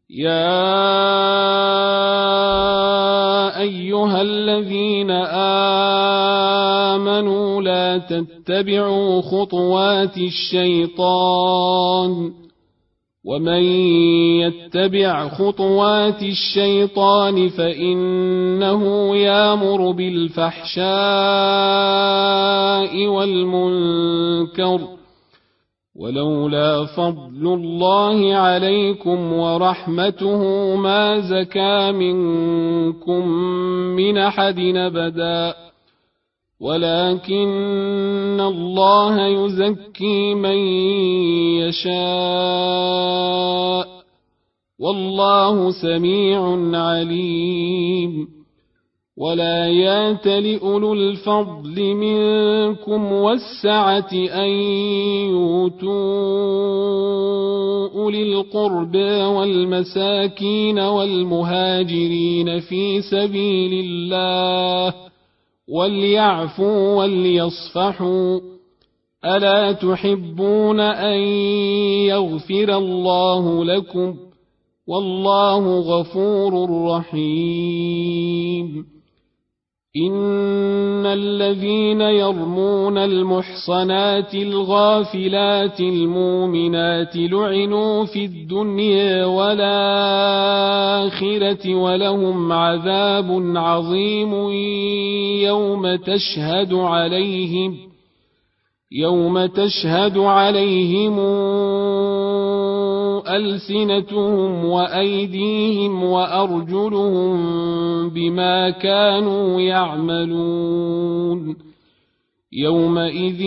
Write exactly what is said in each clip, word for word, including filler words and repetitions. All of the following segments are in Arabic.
يا أيها الذين آمنوا لا تتبعوا خطوات الشيطان ومن يتبع خطوات الشيطان فإنه يأمر بالفحشاء والمنكر ولولا فضل الله عليكم ورحمته ما زكى منكم من أحد أبدا ولكن الله يزكي من يشاء والله سميع عليم ولا يأتل أولو الفضل منكم والسعة أن يؤتوا أولي القربى والمساكين والمهاجرين في سبيل الله وليعفوا وليصفحوا ألا تحبون أن يغفر الله لكم والله غفور رحيم إن الذين يرمون المحصنات الغافلات المؤمنات لعنوا في الدنيا والآخرة ولهم عذاب عظيم يوم تشهد عليهم يوم تشهد عليهم ألسنتهم وأيديهم وأرجلهم بما كانوا يعملون يومئذ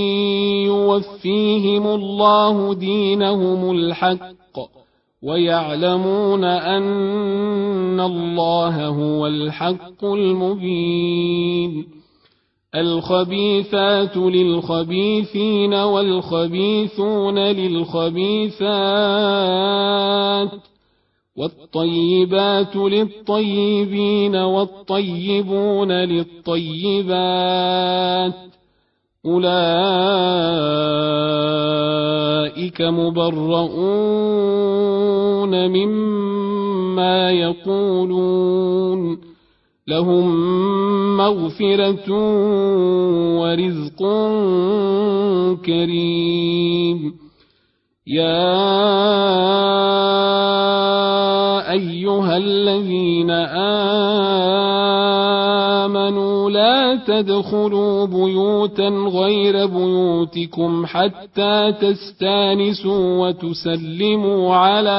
يوفيهم الله دينهم الحق ويعلمون أن الله هو الحق المبين الخبيثات للخبيثين والخبيثون للخبيثات والطيبات للطيبين والطيبون للطيبات أولئك مبرؤون مما يقولون لهم مغفرة ورزق كريم يا أيها الذين آمنوا لا تدخلوا بيوتا غير بيوتكم حتى تستانسوا وتسلموا على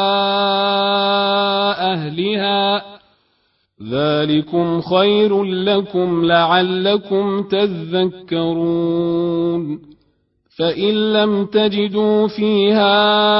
أهلها ذلكم خير لكم لعلكم تذكرون فإن لم تجدوا فيها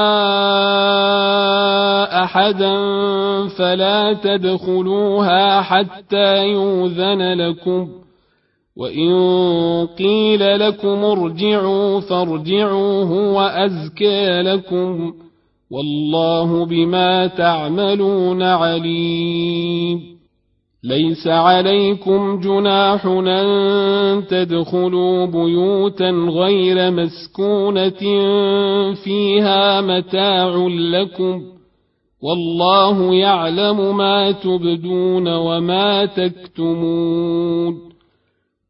أحدا فلا تدخلوها حتى يؤذن لكم وإن قيل لكم ارجعوا فارجعوا هو أزكى لكم والله بما تعملون عليم ليس عليكم جناح أن تدخلوا بيوتا غير مسكونة فيها متاع لكم والله يعلم ما تبدون وما تكتمون